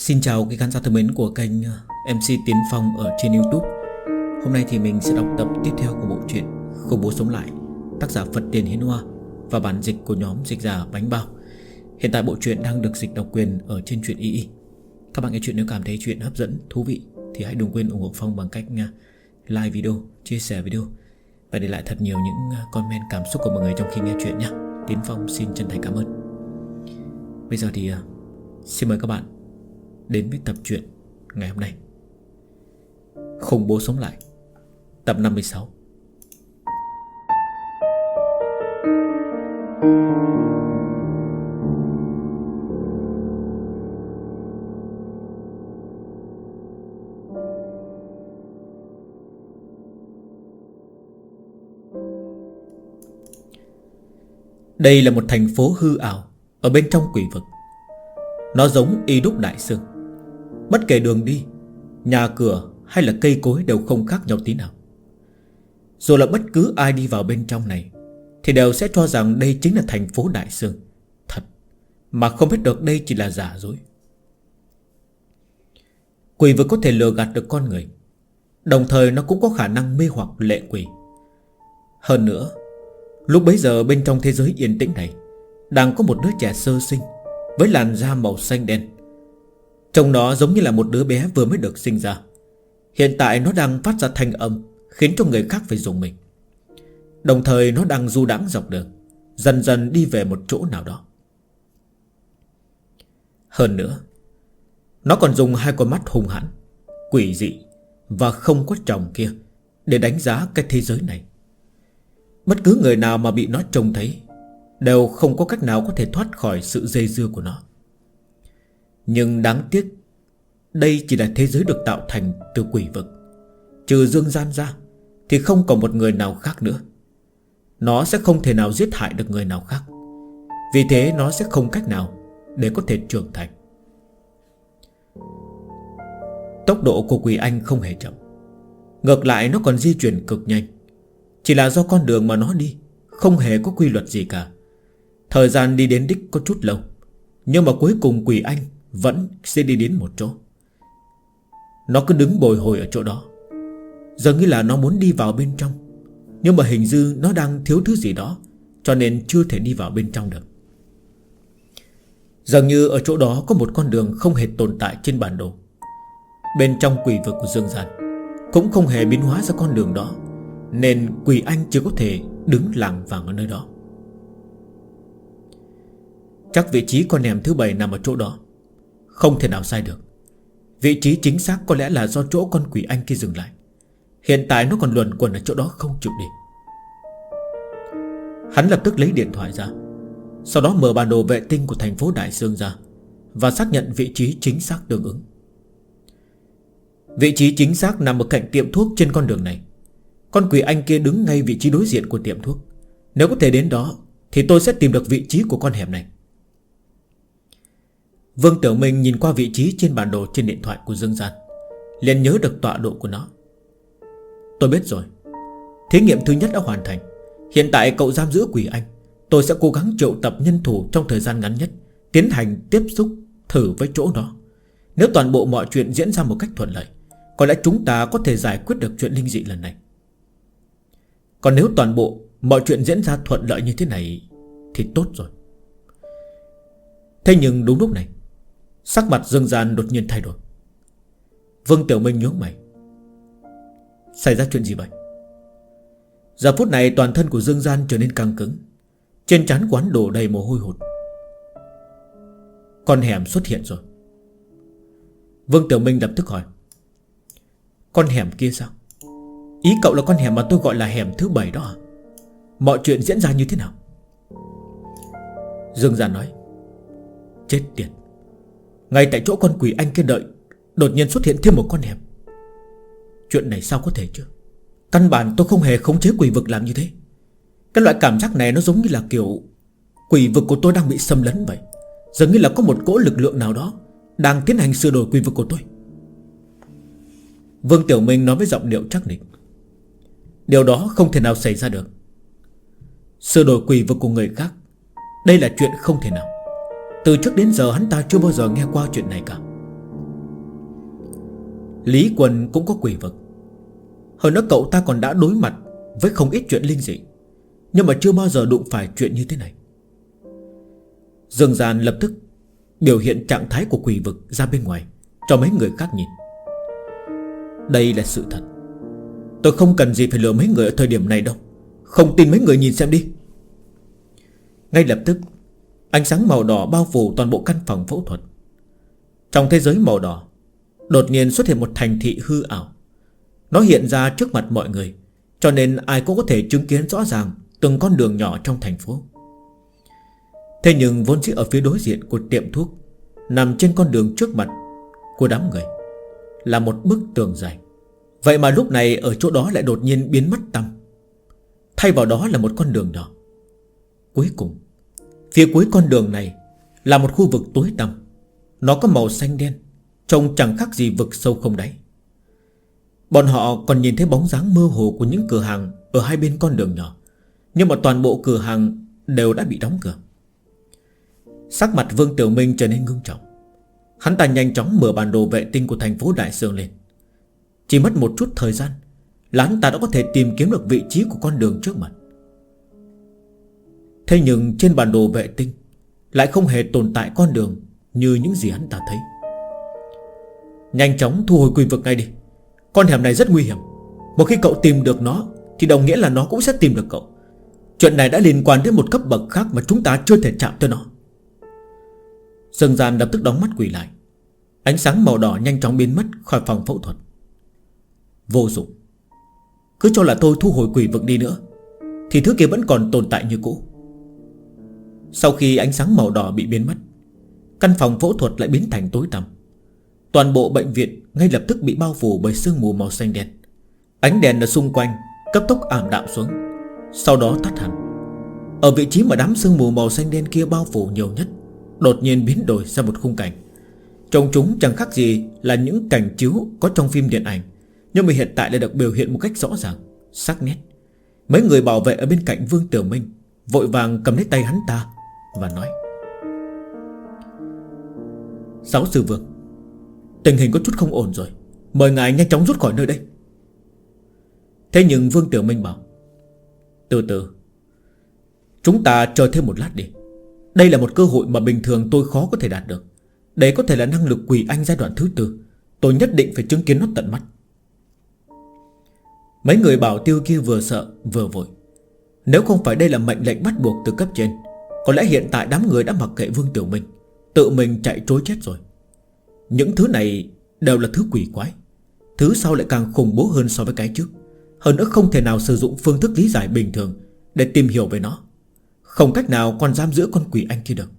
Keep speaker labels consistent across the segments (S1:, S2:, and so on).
S1: Xin chào quý khán giả thân mến của kênh MC Tiến Phong ở trên YouTube. Hôm nay thì mình sẽ đọc tập tiếp theo của bộ truyện Khủng Bố Sống Lại, tác giả Phật Tiền Hiến Hoa và bản dịch của nhóm dịch giả Bánh Bao. Hiện tại bộ truyện đang được dịch độc quyền ở trên truyện II. Các bạn nghe truyện nếu cảm thấy truyện hấp dẫn, thú vị thì hãy đừng quên ủng hộ Phong bằng cách like video, chia sẻ video và để lại thật nhiều những comment cảm xúc của mọi người trong khi nghe truyện nhé. Tiến Phong xin chân thành cảm ơn. Bây giờ thì xin mời các bạn đến với tập truyện ngày hôm nay, Khủng Bố Sống Lại, tập 56. Đây là một thành phố hư ảo ở bên trong quỷ vực. Nó giống Y Đúc Đại Sương. Bất kể đường đi, nhà cửa hay là cây cối đều không khác nhau tí nào. Dù là bất cứ ai đi vào bên trong này thì đều sẽ cho rằng đây chính là thành phố Đại Sương thật, mà không biết được đây chỉ là giả dối. Quỷ vực có thể lừa gạt được con người, đồng thời nó cũng có khả năng mê hoặc lệ quỷ. Hơn nữa, lúc bấy giờ bên trong thế giới yên tĩnh này đang có một đứa trẻ sơ sinh với làn da màu xanh đen. Trông nó giống như là một đứa bé vừa mới được sinh ra. Hiện tại nó đang phát ra thanh âm khiến cho người khác phải rùng mình. Đồng thời nó đang du đãng dọc đường, dần dần đi về một chỗ nào đó. Hơn nữa, nó còn dùng hai con mắt hung hãn, quỷ dị và không có tròng kia để đánh giá cái thế giới này. Bất cứ người nào mà bị nó trông thấy đều không có cách nào có thể thoát khỏi sự dây dưa của nó. Nhưng đáng tiếc, đây chỉ là thế giới được tạo thành từ quỷ vực. Trừ Dương Gian ra thì không còn một người nào khác nữa. Nó sẽ không thể nào giết hại được người nào khác. Vì thế nó sẽ không cách nào để có thể trưởng thành. Tốc độ của quỷ anh không hề chậm, ngược lại nó còn di chuyển cực nhanh. Chỉ là do con đường mà nó đi không hề có quy luật gì cả. Thời gian đi đến đích có chút lâu, nhưng mà cuối cùng quỷ anh vẫn sẽ đi đến một chỗ. Nó cứ đứng bồi hồi ở chỗ đó, dường như là nó muốn đi vào bên trong, nhưng mà hình như nó đang thiếu thứ gì đó, cho nên chưa thể đi vào bên trong được. Dường như ở chỗ đó có một con đường không hề tồn tại trên bản đồ. Bên trong quỷ vực của Dương Gian cũng không hề biến hóa ra con đường đó, nên quỷ anh chỉ có thể đứng lảng vảng ở nơi đó. Chắc vị trí con hẻm thứ 7 nằm ở chỗ đó, không thể nào sai được. Vị trí chính xác có lẽ là do chỗ con quỷ anh kia dừng lại. Hiện tại nó còn luẩn quẩn ở chỗ đó không chịu đi. Hắn lập tức lấy điện thoại ra, sau đó mở bản đồ vệ tinh của thành phố Đại Sương ra và xác nhận vị trí chính xác tương ứng. Vị trí chính xác nằm ở cạnh tiệm thuốc trên con đường này. Con quỷ anh kia đứng ngay vị trí đối diện của tiệm thuốc. Nếu có thể đến đó thì tôi sẽ tìm được vị trí của con hẻm này. Vương Tiểu Minh nhìn qua vị trí trên bản đồ trên điện thoại của Dương Gian, liền nhớ được tọa độ của nó. Tôi biết rồi. Thí nghiệm thứ nhất đã hoàn thành. Hiện tại cậu giam giữ quỷ anh. Tôi sẽ cố gắng triệu tập nhân thủ trong thời gian ngắn nhất, tiến hành tiếp xúc thử với chỗ đó. Nếu toàn bộ mọi chuyện diễn ra một cách thuận lợi, có lẽ chúng ta có thể giải quyết được chuyện linh dị lần này. Còn nếu toàn bộ mọi chuyện diễn ra thuận lợi như thế này thì tốt rồi. Thế nhưng đúng lúc này, sắc mặt Dương Gian đột nhiên thay đổi. Vương Tiểu Minh nhướng mày. Xảy ra chuyện gì vậy? Giờ phút này toàn thân của Dương Gian trở nên căng cứng, trên trán của hắn đổ đầy mồ hôi hột. Con hẻm xuất hiện rồi. Vương Tiểu Minh lập tức hỏi. Con hẻm kia sao? Ý cậu là con hẻm mà tôi gọi là hẻm thứ 7 đó à? Mọi chuyện diễn ra như thế nào? Dương Gian nói. Chết tiệt, ngay tại chỗ con quỷ anh kia đợi, đột nhiên xuất hiện thêm một con hẻm. Chuyện này sao có thể chứ? Căn bản tôi không hề khống chế quỷ vực làm như thế. Cái loại cảm giác này nó giống như là kiểu quỷ vực của tôi đang bị xâm lấn vậy. Dường như là có một cỗ lực lượng nào đó đang tiến hành sửa đổi quỷ vực của tôi. Vương Tiểu Minh nói với giọng điệu chắc nịch. Điều đó không thể nào xảy ra được. Sửa đổi quỷ vực của người khác, đây là chuyện không thể nào. Từ trước đến giờ hắn ta chưa bao giờ nghe qua chuyện này cả. Lý Quân cũng có quỷ vực. Hơn nữa cậu ta còn đã đối mặt với không ít chuyện linh dị, nhưng mà chưa bao giờ đụng phải chuyện như thế này. Dương Gian lập tức biểu hiện trạng thái của quỷ vực ra bên ngoài cho mấy người khác nhìn. Đây là sự thật. Tôi không cần gì phải lừa mấy người ở thời điểm này đâu. Không tin mấy người nhìn xem đi. Ngay lập tức ánh sáng màu đỏ bao phủ toàn bộ căn phòng phẫu thuật. Trong thế giới màu đỏ đột nhiên xuất hiện một thành thị hư ảo. Nó hiện ra trước mặt mọi người, cho nên ai cũng có thể chứng kiến rõ ràng từng con đường nhỏ trong thành phố. Thế nhưng vốn dĩ ở phía đối diện của tiệm thuốc, nằm trên con đường trước mặt của đám người, là một bức tường dài. Vậy mà lúc này ở chỗ đó lại đột nhiên biến mất tăm. Thay vào đó là một con đường nhỏ. Cuối cùng, phía cuối con đường này là một khu vực tối tăm. Nó có màu xanh đen, trông chẳng khác gì vực sâu không đáy. Bọn họ còn nhìn thấy bóng dáng mơ hồ của những cửa hàng ở hai bên con đường nhỏ, nhưng mà toàn bộ cửa hàng đều đã bị đóng cửa. Sắc mặt Vương Tiểu Minh trở nên ngưng trọng. Hắn ta nhanh chóng mở bản đồ vệ tinh của thành phố Đại Sương lên. Chỉ mất một chút thời gian là hắn ta đã có thể tìm kiếm được vị trí của con đường trước mặt. Thế nhưng trên bản đồ vệ tinh lại không hề tồn tại con đường như những gì hắn ta thấy. Nhanh chóng thu hồi quỷ vực ngay đi. Con hẻm này rất nguy hiểm. Một khi cậu tìm được nó thì đồng nghĩa là nó cũng sẽ tìm được cậu. Chuyện này đã liên quan đến một cấp bậc khác mà chúng ta chưa thể chạm tới nó. Dương Gian lập tức đóng mắt quỷ lại. Ánh sáng màu đỏ nhanh chóng biến mất khỏi phòng phẫu thuật. Vô dụng. Cứ cho là tôi thu hồi quỷ vực đi nữa thì thứ kia vẫn còn tồn tại như cũ. Sau khi ánh sáng màu đỏ bị biến mất, căn phòng phẫu thuật lại biến thành tối tăm. Toàn bộ bệnh viện ngay lập tức bị bao phủ bởi sương mù màu xanh đen. Ánh đèn ở xung quanh cấp tốc ảm đạm xuống, sau đó tắt hẳn. Ở vị trí mà đám sương mù màu xanh đen kia bao phủ nhiều nhất, đột nhiên biến đổi ra một khung cảnh. Trông chúng chẳng khác gì là những cảnh chiếu có trong phim điện ảnh, nhưng mà hiện tại lại được biểu hiện một cách rõ ràng, sắc nét. Mấy người bảo vệ ở bên cạnh Vương Tiểu Minh vội vàng cầm lấy tay hắn ta và nói: Giáo sư Vương, tình hình có chút không ổn rồi, mời ngài nhanh chóng rút khỏi nơi đây. Thế nhưng Vương Tiểu Minh bảo: Từ từ, chúng ta chờ thêm một lát đi. Đây là một cơ hội mà bình thường tôi khó có thể đạt được. Đấy có thể là năng lực quỷ anh giai đoạn thứ 4. Tôi nhất định phải chứng kiến nó tận mắt. Mấy người bảo tiêu kia vừa sợ vừa vội. Nếu không phải đây là mệnh lệnh bắt buộc từ cấp trên, có lẽ hiện tại đám người đã mặc kệ Vương Tiểu Minh, tự mình chạy trối chết rồi. Những thứ này đều là thứ quỷ quái. Thứ sau lại càng khủng bố hơn so với cái trước. Hơn nữa không thể nào sử dụng phương thức lý giải bình thường để tìm hiểu về nó. Không cách nào còn giam giữ con quỷ anh kia được.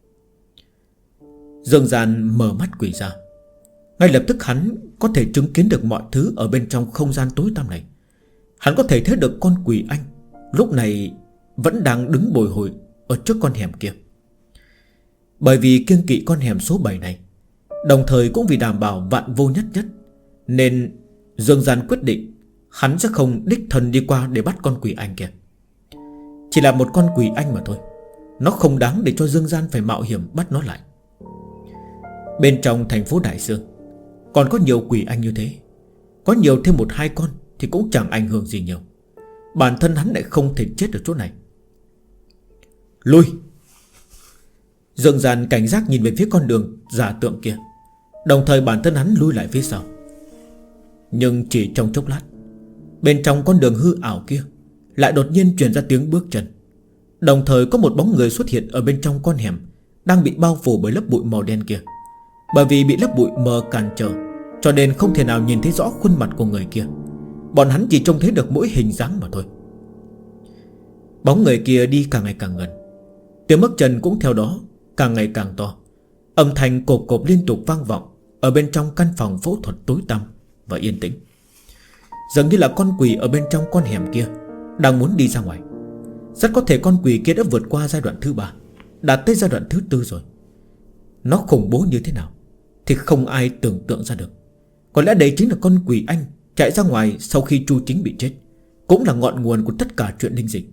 S1: Dương Gian mở mắt quỷ ra. Ngay lập tức hắn có thể chứng kiến được mọi thứ ở bên trong không gian tối tăm này. Hắn có thể thấy được con quỷ anh lúc này vẫn đang đứng bồi hồi ở trước con hẻm kia. Bởi vì kiêng kỵ con hẻm số 7 này, đồng thời cũng vì đảm bảo vạn vô nhất nhất, nên Dương Gian quyết định hắn sẽ không đích thân đi qua để bắt con quỷ anh kia. Chỉ là một con quỷ anh mà thôi, nó không đáng để cho Dương Gian phải mạo hiểm bắt nó lại. Bên trong thành phố Đại Sương còn có nhiều quỷ anh như thế. Có nhiều thêm 1-2 con thì cũng chẳng ảnh hưởng gì nhiều. Bản thân hắn lại không thể chết ở chỗ này. Lui. Dương Gian cảnh giác nhìn về phía con đường giả tượng kia, đồng thời bản thân hắn lui lại phía sau. Nhưng chỉ trong chốc lát, bên trong con đường hư ảo kia lại đột nhiên truyền ra tiếng bước chân. Đồng thời có một bóng người xuất hiện ở bên trong con hẻm, đang bị bao phủ bởi lớp bụi màu đen kia. Bởi vì bị lớp bụi mờ cản trở, cho nên không thể nào nhìn thấy rõ khuôn mặt của người kia. Bọn hắn chỉ trông thấy được mỗi hình dáng mà thôi. Bóng người kia đi càng ngày càng gần, tiếng bước chân cũng theo đó càng ngày càng to. Âm thanh cộp cộp liên tục vang vọng ở bên trong căn phòng phẫu thuật tối tăm và yên tĩnh. Dường như là con quỷ ở bên trong con hẻm kia đang muốn đi ra ngoài. Rất có thể con quỷ kia đã vượt qua giai đoạn thứ 3, đạt tới giai đoạn thứ 4 rồi. Nó khủng bố như thế nào thì không ai tưởng tượng ra được. Có lẽ đây chính là con quỷ anh chạy ra ngoài sau khi Chu Chính bị chết, cũng là ngọn nguồn của tất cả chuyện linh dị.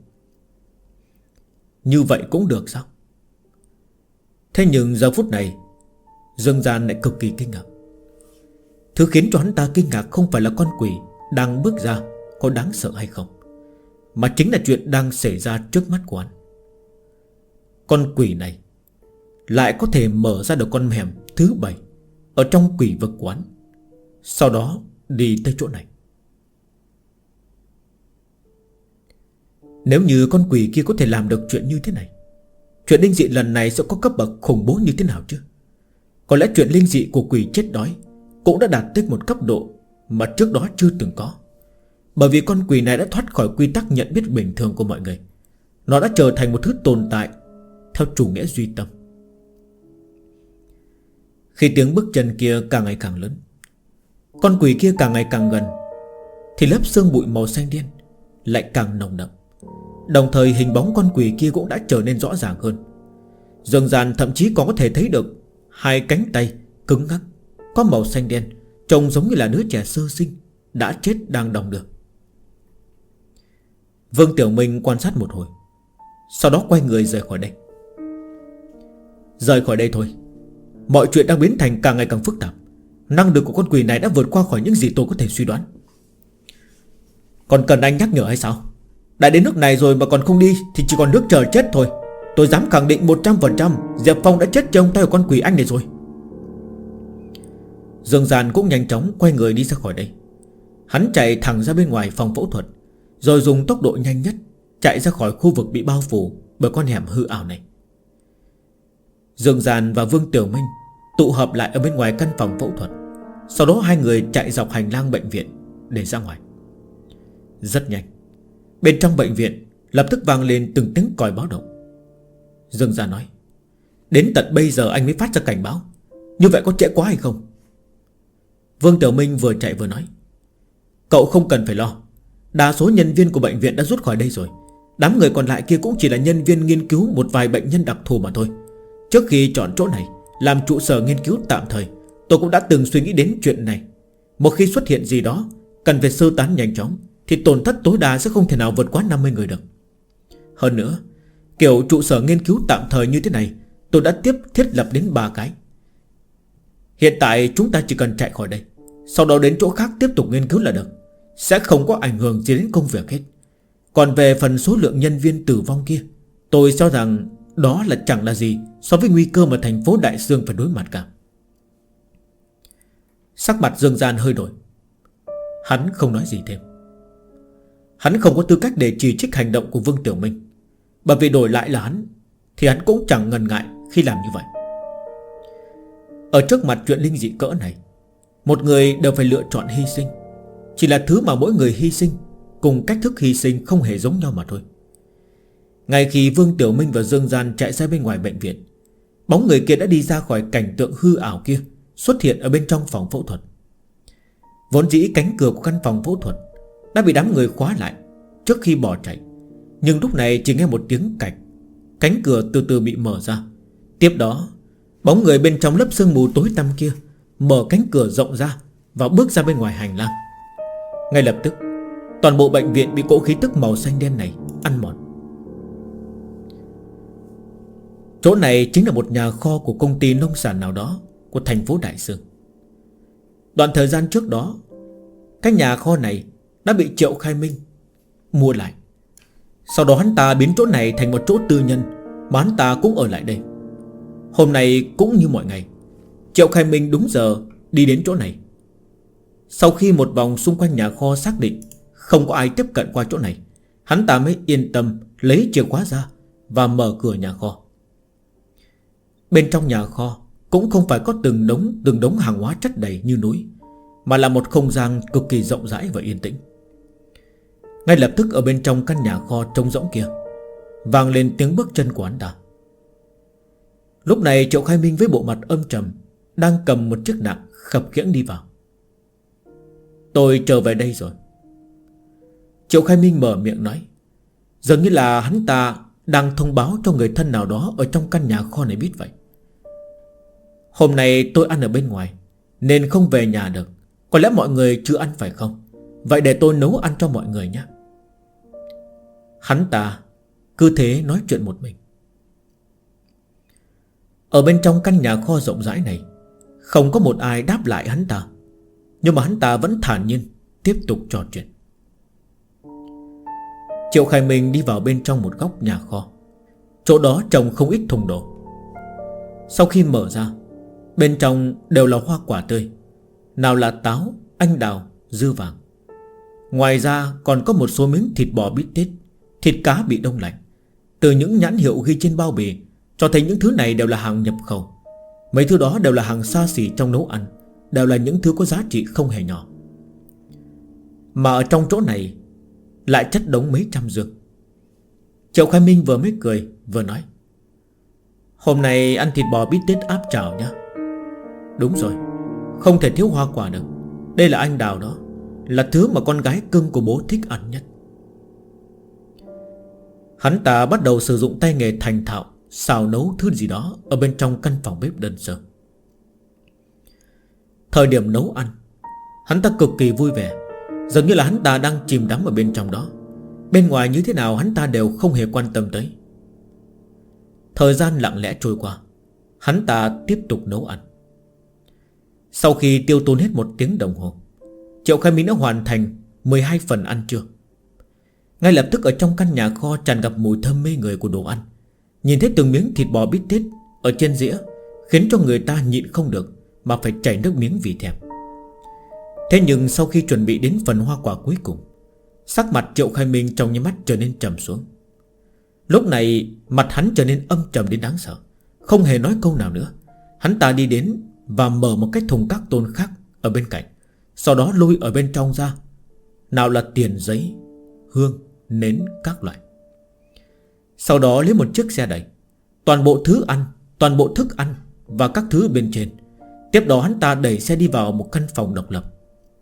S1: Như vậy cũng được sao? Thế nhưng giờ phút này Dương Gian lại cực kỳ kinh ngạc. Thứ khiến cho hắn ta kinh ngạc không phải là con quỷ đang bước ra có đáng sợ hay không, mà chính là chuyện đang xảy ra trước mắt của hắn. Con quỷ này lại có thể mở ra được con hẻm thứ 7 ở trong quỷ vực của hắn, sau đó đi tới chỗ này. Nếu như con quỷ kia có thể làm được chuyện như thế này, chuyện linh dị lần này sẽ có cấp bậc khủng bố như thế nào chứ? Có lẽ chuyện linh dị của quỷ chết đói cũng đã đạt tới một cấp độ mà trước đó chưa từng có. Bởi vì con quỷ này đã thoát khỏi quy tắc nhận biết bình thường của mọi người. Nó đã trở thành một thứ tồn tại theo chủ nghĩa duy tâm. Khi tiếng bước chân kia càng ngày càng lớn, con quỷ kia càng ngày càng gần, thì lớp sương bụi màu xanh đen lại càng nồng đậm. Đồng thời hình bóng con quỷ kia cũng đã trở nên rõ ràng hơn. Dần dần thậm chí còn có thể thấy được hai cánh tay cứng ngắc có màu xanh đen, trông giống như là đứa trẻ sơ sinh đã chết đang đong đưa. Vương Tiểu Minh quan sát một hồi, sau đó quay người rời khỏi đây. Rời khỏi đây thôi. Mọi chuyện đang biến thành càng ngày càng phức tạp. Năng lực của con quỷ này đã vượt qua khỏi những gì tôi có thể suy đoán. Còn cần anh nhắc nhở hay sao? Đã đến nước này rồi mà còn không đi thì chỉ còn nước chờ chết thôi. Tôi dám khẳng định 100% Diệp Phong đã chết trong tay của con quỷ anh này rồi. Dương Gian cũng nhanh chóng quay người đi ra khỏi đây. Hắn chạy thẳng ra bên ngoài phòng phẫu thuật, rồi dùng tốc độ nhanh nhất chạy ra khỏi khu vực bị bao phủ bởi con hẻm hư ảo này. Dương Gian và Vương Tiểu Minh tụ hợp lại ở bên ngoài căn phòng phẫu thuật. Sau đó hai người chạy dọc hành lang bệnh viện để ra ngoài. Rất nhanh, bên trong bệnh viện lập tức vang lên từng tiếng còi báo động. Dương Gian nói: đến tận bây giờ anh mới phát ra cảnh báo, như vậy có trễ quá hay không? Vương Tiểu Minh vừa chạy vừa nói: cậu không cần phải lo, đa số nhân viên của bệnh viện đã rút khỏi đây rồi. Đám người còn lại kia cũng chỉ là nhân viên nghiên cứu một vài bệnh nhân đặc thù mà thôi. Trước khi chọn chỗ này làm trụ sở nghiên cứu tạm thời, tôi cũng đã từng suy nghĩ đến chuyện này. Một khi xuất hiện gì đó cần phải sơ tán nhanh chóng thì tổn thất tối đa sẽ không thể nào vượt quá 50 người được. Hơn nữa, kiểu trụ sở nghiên cứu tạm thời như thế này tôi đã thiết lập đến 3 cái. Hiện tại chúng ta chỉ cần chạy khỏi đây, sau đó đến chỗ khác tiếp tục nghiên cứu là được, sẽ không có ảnh hưởng gì đến công việc hết. Còn về phần số lượng nhân viên tử vong kia, tôi cho rằng đó là chẳng là gì so với nguy cơ mà thành phố Đại Dương phải đối mặt cả. Sắc mặt Dương Gian hơi đổi. Hắn không nói gì thêm. Hắn không có tư cách để chỉ trích hành động của Vương Tiểu Minh, bởi vì đổi lại là hắn thì hắn cũng chẳng ngần ngại khi làm như vậy. Ở trước mặt chuyện linh dị cỡ này, một người đều phải lựa chọn hy sinh. Chỉ là thứ mà mỗi người hy sinh cùng cách thức hy sinh không hề giống nhau mà thôi. Ngay khi Vương Tiểu Minh và Dương Gian chạy ra bên ngoài bệnh viện, bóng người kia đã đi ra khỏi cảnh tượng hư ảo kia, xuất hiện ở bên trong phòng phẫu thuật. Vốn dĩ cánh cửa của căn phòng phẫu thuật đã bị đám người khóa lại trước khi bỏ chạy, nhưng lúc này chỉ nghe một tiếng cạch, cánh cửa từ từ bị mở ra. Tiếp đó, bóng người bên trong lớp sương mù tối tăm kia mở cánh cửa rộng ra và bước ra bên ngoài hành lang. Ngay lập tức, toàn bộ bệnh viện bị cỗ khí tức màu xanh đen này ăn mòn. Chỗ này chính là một nhà kho của công ty nông sản nào đó của thành phố Đại Dương. Đoạn thời gian trước đó, cái nhà kho này đã bị Triệu Khai Minh mua lại. Sau đó hắn ta biến chỗ này thành một chỗ tư nhân, mà hắn ta cũng ở lại đây. Hôm nay cũng như mọi ngày, Triệu Khai Minh đúng giờ đi đến chỗ này. Sau khi một vòng xung quanh nhà kho xác định không có ai tiếp cận qua chỗ này, hắn ta mới yên tâm lấy chìa khóa ra và mở cửa nhà kho. Bên trong nhà kho cũng không phải có từng đống hàng hóa chất đầy như núi, mà là một không gian cực kỳ rộng rãi và yên tĩnh. Ngay lập tức ở bên trong căn nhà kho trống rỗng kia vang lên tiếng bước chân của hắn ta. Lúc này Triệu Khai Minh với bộ mặt âm trầm đang cầm một chiếc nạng khập khiễng đi vào. Tôi trở về đây rồi. Triệu Khai Minh mở miệng nói, dường như là hắn ta đang thông báo cho người thân nào đó ở trong căn nhà kho này biết vậy. Hôm nay tôi ăn ở bên ngoài nên không về nhà được. Có lẽ mọi người chưa ăn phải không? Vậy để tôi nấu ăn cho mọi người nhé. Hắn ta cứ thế nói chuyện một mình. Ở bên trong căn nhà kho rộng rãi này không có một ai đáp lại hắn ta. Nhưng mà hắn ta vẫn thản nhiên tiếp tục trò chuyện. Triệu Khai Minh đi vào bên trong một góc nhà kho. Chỗ đó trồng không ít thùng đồ. Sau khi mở ra, bên trong đều là hoa quả tươi, nào là táo, anh đào, dưa vàng. Ngoài ra còn có một số miếng thịt bò bít tết, thịt cá bị đông lạnh. Từ những nhãn hiệu ghi trên bao bì cho thấy những thứ này đều là hàng nhập khẩu. Mấy thứ đó đều là hàng xa xỉ trong nấu ăn, đều là những thứ có giá trị không hề nhỏ. Mà ở trong chỗ này lại chất đống mấy trăm dương. Triệu Khai Minh vừa mới cười vừa nói: hôm nay ăn thịt bò bít tết áp chảo nhá. Đúng rồi, không thể thiếu hoa quả được. Đây là anh đào đó, là thứ mà con gái cưng của bố thích ăn nhất. Hắn ta bắt đầu sử dụng tay nghề thành thạo xào nấu thứ gì đó ở bên trong căn phòng bếp đơn sơ. Thời điểm nấu ăn, hắn ta cực kỳ vui vẻ, dường như là hắn ta đang chìm đắm ở bên trong đó. Bên ngoài như thế nào hắn ta đều không hề quan tâm tới. Thời gian lặng lẽ trôi qua, hắn ta tiếp tục nấu ăn. Sau khi tiêu tốn hết 1 tiếng đồng hồ, Triệu Khai Minh đã hoàn thành 12 phần ăn trưa. Ngay lập tức ở trong căn nhà kho tràn ngập mùi thơm mê người của đồ ăn. Nhìn thấy từng miếng thịt bò bít tết ở trên dĩa khiến cho người ta nhịn không được mà phải chảy nước miếng vì thèm. Thế nhưng sau khi chuẩn bị đến phần hoa quả cuối cùng, sắc mặt Triệu Khai Minh trong nháy mắt trở nên trầm xuống. Lúc này mặt hắn trở nên âm trầm đến đáng sợ, không hề nói câu nào nữa. Hắn ta đi đến và mở một cái thùng các tôn khác ở bên cạnh, sau đó lôi ở bên trong ra, nào là tiền giấy, hương, nến các loại. Sau đó lấy một chiếc xe đẩy toàn bộ thứ ăn, toàn bộ thức ăn và các thứ bên trên. Tiếp đó hắn ta đẩy xe đi vào một căn phòng độc lập.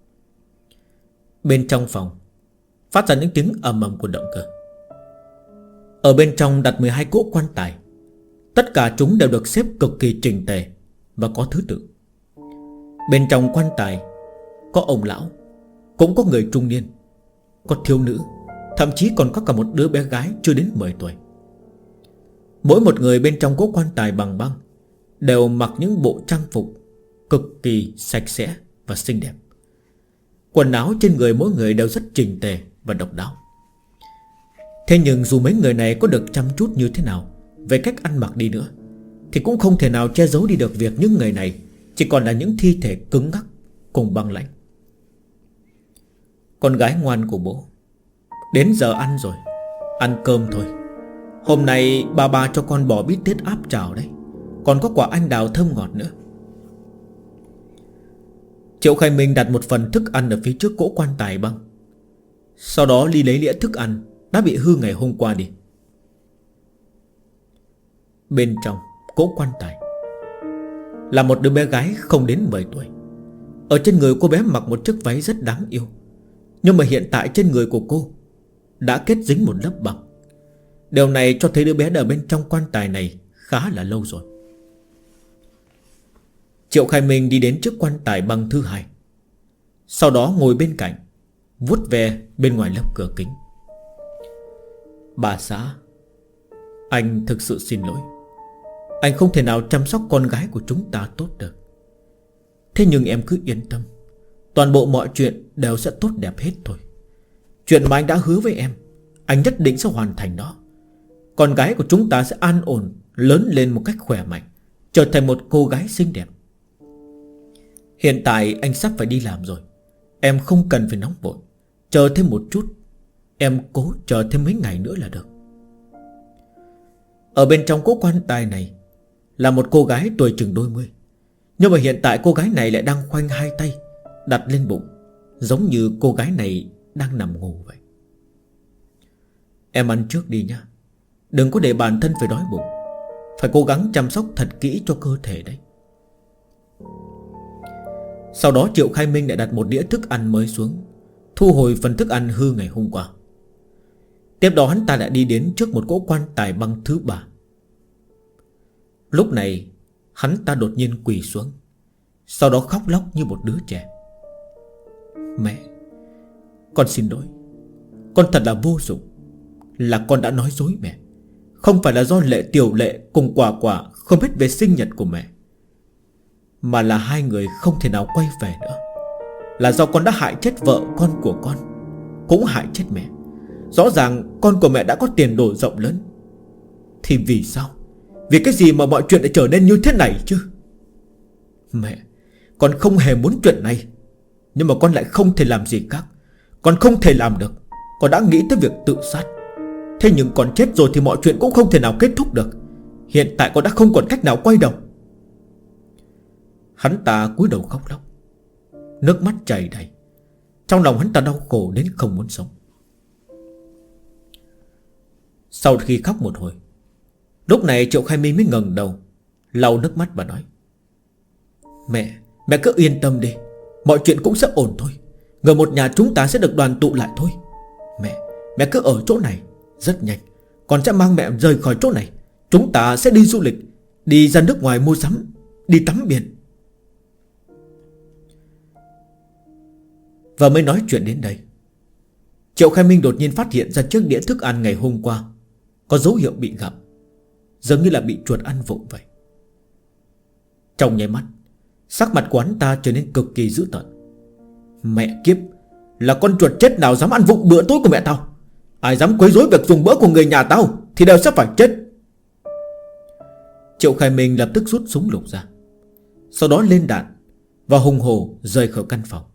S1: Bên trong phòng phát ra những tiếng ầm ầm của động cơ. Ở bên trong đặt 12 cỗ quan tài. Tất cả chúng đều được xếp cực kỳ chỉnh tề và có thứ tự. Bên trong quan tài có ông lão, cũng có người trung niên, có thiếu nữ, thậm chí còn có cả một đứa bé gái chưa đến 10 tuổi. Mỗi một người bên trong cỗ quan tài bằng băng đều mặc những bộ trang phục cực kỳ sạch sẽ và xinh đẹp. Quần áo trên người mỗi người đều rất chỉnh tề và độc đáo. Thế nhưng dù mấy người này có được chăm chút như thế nào về cách ăn mặc đi nữa, thì cũng không thể nào che giấu đi được việc những người này chỉ còn là những thi thể cứng ngắc cùng băng lãnh. Con gái ngoan của bố, đến giờ ăn rồi, ăn cơm thôi. Hôm nay bà cho con bò bít tết áp chảo đấy, còn có quả anh đào thơm ngọt nữa. Triệu Khai Minh đặt một phần thức ăn ở phía trước cỗ quan tài băng, sau đó đi lấy đĩa thức ăn đã bị hư ngày hôm qua đi. Bên trong cỗ quan tài là một đứa bé gái không đến 10 tuổi. Ở trên người cô bé mặc một chiếc váy rất đáng yêu, nhưng mà hiện tại trên người của cô đã kết dính một lớp băng. Điều này cho thấy đứa bé ở bên trong quan tài này khá là lâu rồi. Triệu Khai Minh đi đến trước quan tài băng thứ 2, sau đó ngồi bên cạnh, vuốt ve bên ngoài lớp cửa kính. Bà xã, anh thực sự xin lỗi. Anh không thể nào chăm sóc con gái của chúng ta tốt được. Thế nhưng em cứ yên tâm, toàn bộ mọi chuyện đều sẽ tốt đẹp hết thôi. Chuyện mà anh đã hứa với em, anh nhất định sẽ hoàn thành đó. Con gái của chúng ta sẽ an ổn, lớn lên một cách khỏe mạnh, trở thành một cô gái xinh đẹp. Hiện tại anh sắp phải đi làm rồi, em không cần phải nóng vội, chờ thêm một chút. Em cố chờ thêm mấy ngày nữa là được. Ở bên trong cỗ quan tài này là một cô gái tuổi chừng đôi mươi, nhưng mà hiện tại cô gái này lại đang khoanh hai tay đặt lên bụng, giống như cô gái này đang nằm ngủ vậy. Em ăn trước đi nha, đừng có để bản thân phải đói bụng. Phải cố gắng chăm sóc thật kỹ cho cơ thể đấy. Sau đó Triệu Khai Minh lại đặt một đĩa thức ăn mới xuống, thu hồi phần thức ăn hư ngày hôm qua. Tiếp đó hắn ta lại đi đến trước một cỗ quan tài băng thứ 3. Lúc này hắn ta đột nhiên quỳ xuống, sau đó khóc lóc như một đứa trẻ. Mẹ, con xin lỗi. Con thật là vô dụng. Là con đã nói dối mẹ. Không phải là do Lệ Tiểu Lệ cùng Quả Quả không biết về sinh nhật của mẹ, mà là hai người không thể nào quay về nữa. là do con đã hại chết vợ con của con, cũng hại chết mẹ. Rõ ràng con của mẹ đã có tiền đồ rộng lớn, thì vì sao, vì cái gì mà mọi chuyện lại trở nên như thế này chứ? Mẹ, con không hề muốn chuyện này, nhưng mà con lại không thể làm gì khác. Con không thể làm được. Con đã nghĩ tới việc tự sát. Thế nhưng con chết rồi thì mọi chuyện cũng không thể nào kết thúc được. Hiện tại con đã không còn cách nào quay đầu. Hắn ta cúi đầu khóc lóc, nước mắt chảy đầy. Trong lòng hắn ta đau khổ đến không muốn sống. Sau khi khóc một hồi, lúc này Triệu Khai Minh mới ngẩng đầu, lau nước mắt và nói: Mẹ cứ yên tâm đi, mọi chuyện cũng sẽ ổn thôi. Người một nhà chúng ta sẽ được đoàn tụ lại thôi. Mẹ cứ ở chỗ này, rất nhanh con sẽ mang mẹ rời khỏi chỗ này. Chúng ta sẽ đi du lịch, đi ra nước ngoài mua sắm, đi tắm biển. Và mới nói chuyện đến đây, Triệu Khai Minh đột nhiên phát hiện ra chiếc đĩa thức ăn ngày hôm qua có dấu hiệu bị gặm, giống như là bị chuột ăn vụng vậy. Trong nháy mắt, sắc mặt của hắn ta trở nên cực kỳ dữ tợn. Mẹ kiếp, là con chuột chết nào dám ăn vụng bữa tối của mẹ tao? Ai dám quấy rối việc dùng bữa của người nhà tao thì đều sẽ phải chết. Triệu Khai Minh lập tức rút súng lục ra, sau đó lên đạn và hùng hổ rời khỏi căn phòng.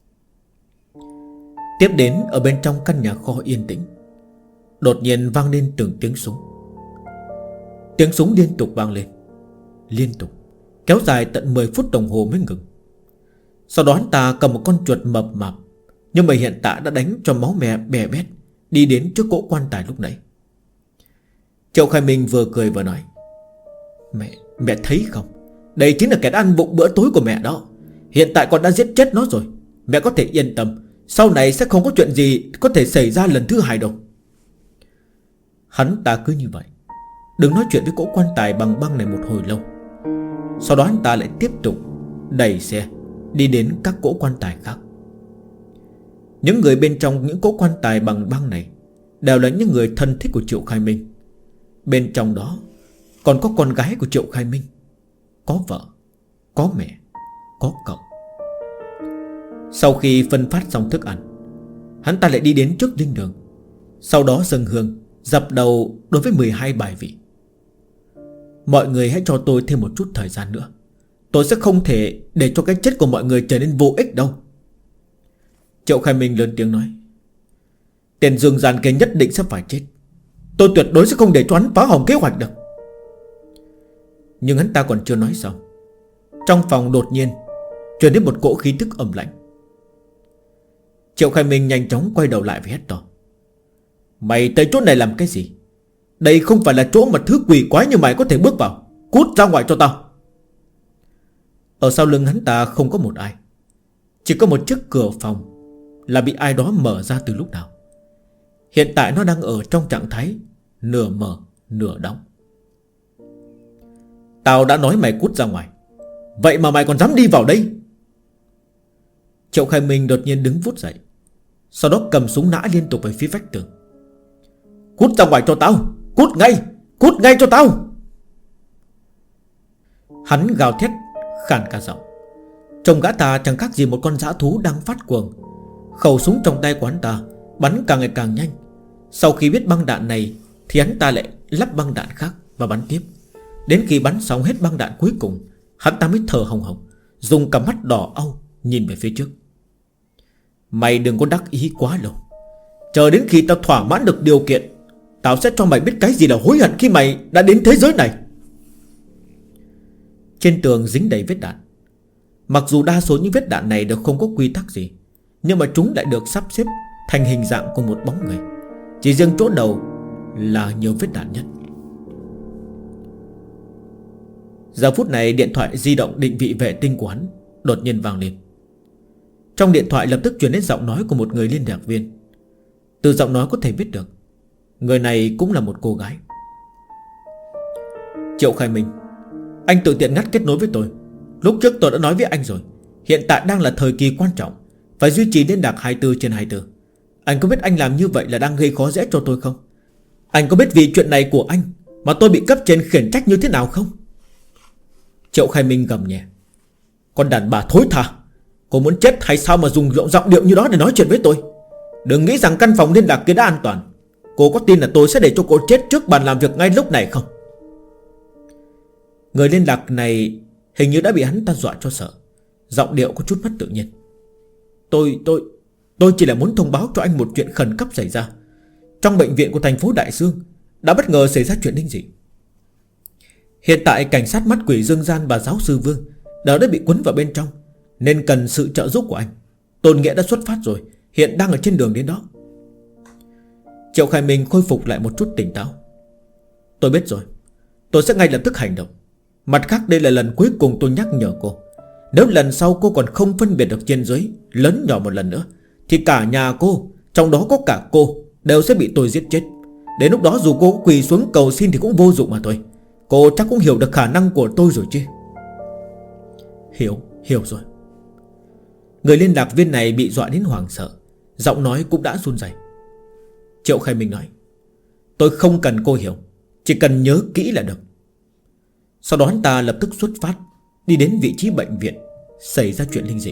S1: Tiếp đến, ở bên trong căn nhà kho yên tĩnh, đột nhiên vang lên từng tiếng súng. Tiếng súng liên tục vang lên, liên tục kéo dài tận 10 phút đồng hồ mới ngừng. Sau đó hắn ta cầm một con chuột mập mạp, nhưng mà hiện tại đã đánh cho máu mè bè bét, đi đến trước cỗ quan tài lúc nãy. Triệu Khai Minh vừa cười vừa nói: Mẹ thấy không, đây chính là kẻ đã ăn vụng bữa tối của mẹ đó. Hiện tại con đã giết chết nó rồi. Mẹ có thể yên tâm, sau này sẽ không có chuyện gì có thể xảy ra lần thứ hai đâu. Hắn ta cứ như vậy, đừng nói chuyện với cỗ quan tài bằng băng này một hồi lâu. Sau đó hắn ta lại tiếp tục đẩy xe đi đến các cỗ quan tài khác. Những người bên trong những cỗ quan tài bằng băng này đều là những người thân thích của Triệu Khai Minh. Bên trong đó còn có con gái của Triệu Khai Minh, có vợ, có mẹ, có cậu. Sau khi phân phát xong thức ăn, hắn ta lại đi đến trước linh đường, sau đó dâng hương dập đầu đối với 12 bài vị. Mọi người hãy cho tôi thêm một chút thời gian nữa. Tôi sẽ không thể để cho cái chết của mọi người trở nên vô ích đâu. Triệu Khai Minh lớn tiếng nói: Tên Dương Gian kia nhất định sẽ phải chết. Tôi tuyệt đối sẽ không để cho hắn phá hỏng kế hoạch được. Nhưng hắn ta còn chưa nói xong, trong phòng đột nhiên truyền đến một cỗ khí tức ẩm lạnh. Triệu Khai Minh nhanh chóng quay đầu lại và hét to: Mày tới chỗ này làm cái gì? Đây không phải là chỗ mà thứ quỷ quái như mày có thể bước vào. Cút ra ngoài cho tao. Ở sau lưng hắn ta không có một ai, chỉ có một chiếc cửa phòng là bị ai đó mở ra từ lúc nào. Hiện tại nó đang ở trong trạng thái nửa mở nửa đóng. Tao đã nói mày cút ra ngoài, vậy mà mày còn dám đi vào đây? Triệu Khai Minh đột nhiên đứng vút dậy, sau đó cầm súng nã liên tục về phía vách tường. Cút ra ngoài cho tao, cút ngay cho tao. Hắn gào thét khàn cả giọng. Trông gã ta chẳng khác gì một con dã thú đang phát cuồng. Khẩu súng trong tay của hắn ta bắn càng ngày càng nhanh. Sau khi biết băng đạn này thì hắn ta lại lắp băng đạn khác và bắn tiếp. Đến khi bắn xong hết băng đạn cuối cùng, hắn ta mới thở hồng hộc, dùng cả mắt đỏ au nhìn về phía trước. Mày đừng có đắc ý quá lâu. Chờ đến khi tao thỏa mãn được điều kiện, tao sẽ cho mày biết cái gì là hối hận khi mày đã đến thế giới này. Trên tường dính đầy vết đạn. Mặc dù đa số những vết đạn này đều không có quy tắc gì, nhưng mà chúng lại được sắp xếp thành hình dạng của một bóng người. Chỉ riêng chỗ đầu là nhiều vết đạn nhất. Giờ phút này điện thoại di động định vị vệ tinh của hắn đột nhiên vang lên. Trong điện thoại lập tức truyền đến giọng nói của một người liên lạc viên. Từ giọng nói có thể biết được người này cũng là một cô gái. Triệu Khai Minh, anh tự tiện ngắt kết nối với tôi. Lúc trước tôi đã nói với anh rồi, hiện tại đang là thời kỳ quan trọng, phải duy trì liên lạc 24/24. Anh có biết anh làm như vậy là đang gây khó dễ cho tôi không? Anh có biết vì chuyện này của anh mà tôi bị cấp trên khiển trách như thế nào không? Triệu Khai Minh gầm nhẹ: Con đàn bà thối tha, Cô muốn chết hay sao mà dùng giọng điệu như đó để nói chuyện với tôi? Đừng nghĩ rằng căn phòng liên lạc kia đã an toàn. Cô có tin là tôi sẽ để cho cô chết trước bàn làm việc ngay lúc này không? Người liên lạc này hình như đã bị hắn ta dọa cho sợ. Giọng điệu có chút mất tự nhiên. Tôi chỉ là muốn thông báo cho anh một chuyện khẩn cấp xảy ra. Trong bệnh viện của thành phố Đại Dương đã bất ngờ xảy ra chuyện linh dị. Hiện tại cảnh sát mắt quỷ Dương Gian và giáo sư Vương đã bị cuốn vào bên trong, nên cần sự trợ giúp của anh. Tôn Nghĩa đã xuất phát rồi, hiện đang ở trên đường đến đó. Triệu Khải Minh khôi phục lại một chút tỉnh táo. Tôi biết rồi, tôi sẽ ngay lập tức hành động. Mặt khác đây là lần cuối cùng tôi nhắc nhở cô. Nếu lần sau cô còn không phân biệt được trên dưới, lớn nhỏ một lần nữa, thì cả nhà cô, trong đó có cả cô, đều sẽ bị tôi giết chết. Đến lúc đó dù cô có quỳ xuống cầu xin thì cũng vô dụng mà thôi. Cô chắc cũng hiểu được khả năng của tôi rồi chứ? Hiểu rồi. Người liên lạc viên này bị dọa đến hoảng sợ, giọng nói cũng đã run rẩy. Triệu Khai Minh nói, tôi không cần cô hiểu, chỉ cần nhớ kỹ là được. Sau đó hắn ta lập tức xuất phát, đi đến vị trí bệnh viện xảy ra chuyện linh dị.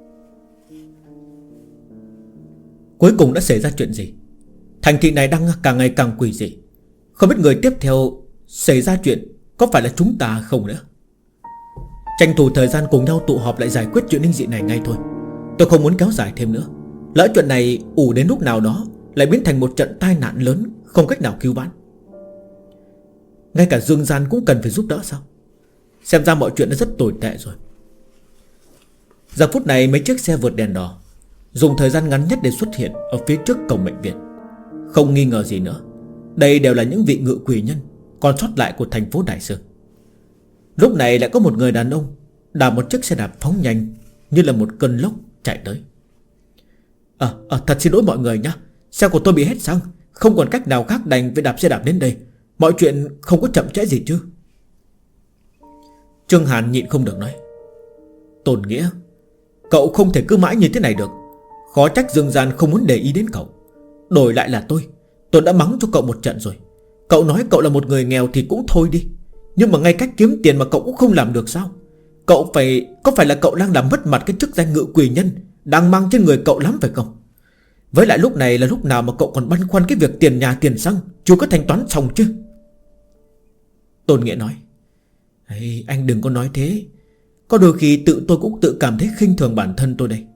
S1: Cuối cùng đã xảy ra chuyện gì? Thành thị này đang càng ngày càng quỷ dị. Không biết người tiếp theo xảy ra chuyện có phải là chúng ta không nữa. Tranh thủ thời gian cùng nhau tụ họp lại giải quyết chuyện linh dị này ngay thôi. Tôi không muốn kéo dài thêm nữa. Lỡ chuyện này ủ đến lúc nào đó lại biến thành một trận tai nạn lớn, không cách nào cứu vãn. Ngay cả Dương Gian cũng cần phải giúp đỡ sao? Xem ra mọi chuyện đã rất tồi tệ rồi. Giờ phút này mấy chiếc xe vượt đèn đỏ dùng thời gian ngắn nhất để xuất hiện ở phía trước cổng bệnh viện. Không nghi ngờ gì nữa, đây đều là những vị ngự quỷ nhân còn sót lại của thành phố Đại Sơn. Lúc này lại có một người đàn ông đạp một chiếc xe đạp phóng nhanh như là một cơn lốc chạy tới. Thật xin lỗi mọi người nhé, xe của tôi bị hết xăng, không còn cách nào khác đành phải đạp xe đạp đến đây. Mọi chuyện không có chậm trễ gì chứ? Trương Hàn nhịn không được nói, Tôn Nghĩa, cậu không thể cứ mãi như thế này được. Khó trách Dương Gian không muốn để ý đến cậu. Đổi lại là tôi đã mắng cho cậu một trận rồi. Cậu nói cậu là một người nghèo thì cũng thôi đi, nhưng mà ngay cách kiếm tiền mà cậu cũng không làm được sao? Có phải là cậu đang làm mất mặt cái chức danh ngự quỷ nhân đang mang trên người cậu lắm phải không? Với lại lúc này là lúc nào mà cậu còn băn khoăn cái việc tiền nhà tiền xăng chưa có thanh toán xong chứ? Tôn Nghĩa nói, anh đừng có nói thế. Có đôi khi tôi cũng tự cảm thấy khinh thường bản thân tôi đây.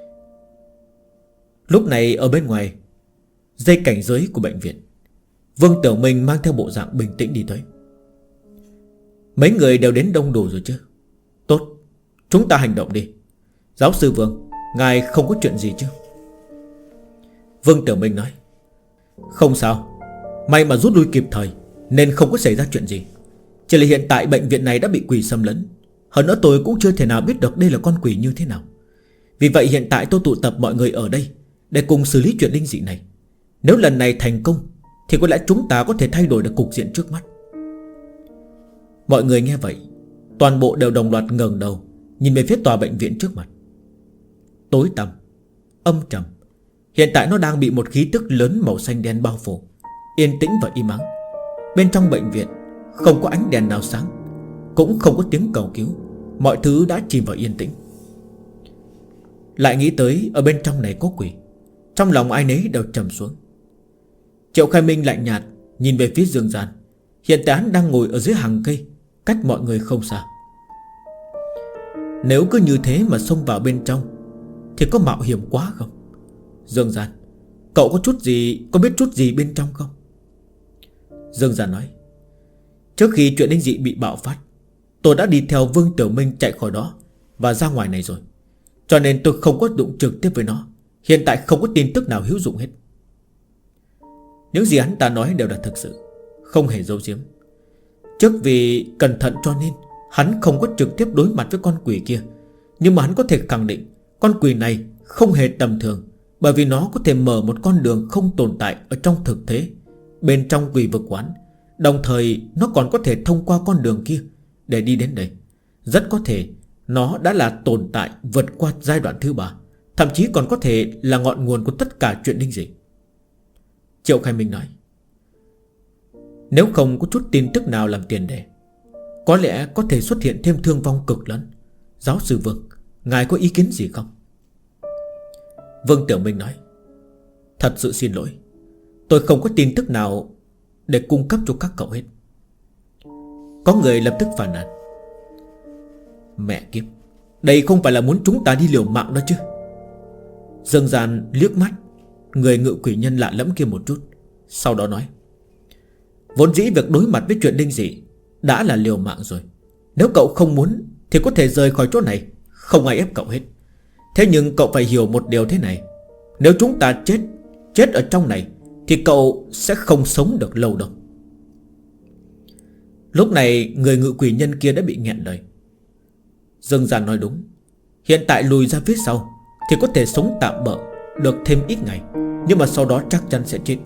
S1: Lúc này ở bên ngoài dây cảnh giới của bệnh viện, Vương Tiểu Minh mang theo bộ dạng bình tĩnh đi tới. Mấy người đều đến đông đủ rồi chứ? Tốt, chúng ta hành động đi. Giáo sư Vương, ngài không có chuyện gì chứ? Vương Tiểu Minh nói, không sao, may mà rút lui kịp thời nên không có xảy ra chuyện gì. Chỉ là hiện tại bệnh viện này đã bị quỷ xâm lấn. Hơn nữa tôi cũng chưa thể nào biết được đây là con quỷ như thế nào. Vì vậy hiện tại tôi tụ tập mọi người ở đây để cùng xử lý chuyện linh dị này. Nếu lần này thành công thì có lẽ chúng ta có thể thay đổi được cục diện trước mắt. Mọi người nghe vậy, toàn bộ đều đồng loạt ngẩng đầu nhìn về phía tòa bệnh viện trước mặt. Tối tăm, âm trầm. Hiện tại nó đang bị một khí tức lớn màu xanh đen bao phủ, yên tĩnh và im ắng. Bên trong bệnh viện không có ánh đèn nào sáng, cũng không có tiếng cầu cứu. Mọi thứ đã chìm vào yên tĩnh. Lại nghĩ tới ở bên trong này có quỷ, trong lòng ai nấy đều trầm xuống. Triệu Khai Minh lạnh nhạt nhìn về phía Dương Gian. Hiện tại hắn đang ngồi ở dưới hàng cây, cách mọi người không xa. Nếu cứ như thế mà xông vào bên trong thì có mạo hiểm quá không? Dương Gian, cậu có biết chút gì bên trong không? Dương Gian nói, trước khi chuyện linh dị bị bạo phát, tôi đã đi theo Vương Tiểu Minh chạy khỏi đó và ra ngoài này rồi, cho nên tôi không có đụng trực tiếp với nó. Hiện tại không có tin tức nào hữu dụng hết. Những gì hắn ta nói đều là thực sự, không hề giấu giếm. Trước vì cẩn thận cho nên hắn không có trực tiếp đối mặt với con quỷ kia. Nhưng mà hắn có thể khẳng định con quỷ này không hề tầm thường, bởi vì nó có thể mở một con đường không tồn tại ở trong thực thế, bên trong quỷ vực quán. Đồng thời nó còn có thể thông qua con đường kia để đi đến đây. Rất có thể nó đã là tồn tại vượt qua giai đoạn thứ 3, thậm chí còn có thể là ngọn nguồn của tất cả chuyện linh dị. Triệu Khai Minh nói, nếu không có chút tin tức nào làm tiền đề, có lẽ có thể xuất hiện thêm thương vong cực lớn. Giáo sư Vương, ngài có ý kiến gì không? Vương Tiểu Minh nói: Thật sự xin lỗi, tôi không có tin tức nào để cung cấp cho các cậu hết. Có người lập tức phàn nàn: Mẹ kiếp, đây không phải là muốn chúng ta đi liều mạng đó chứ? Dương Gian liếc mắt người ngự quỷ nhân lạ lẫm kia một chút, sau đó nói: Vốn dĩ việc đối mặt với chuyện linh dị đã là liều mạng rồi. Nếu cậu không muốn thì có thể rời khỏi chỗ này, không ai ép cậu hết. Thế nhưng cậu phải hiểu một điều thế này: nếu chúng ta chết ở trong này thì cậu sẽ không sống được lâu đâu. Lúc này người ngự quỷ nhân kia đã bị nghẹn lời. Dương Gian nói đúng. Hiện tại lùi ra phía sau thì có thể sống tạm bợ được thêm ít ngày, nhưng mà sau đó chắc chắn sẽ chết.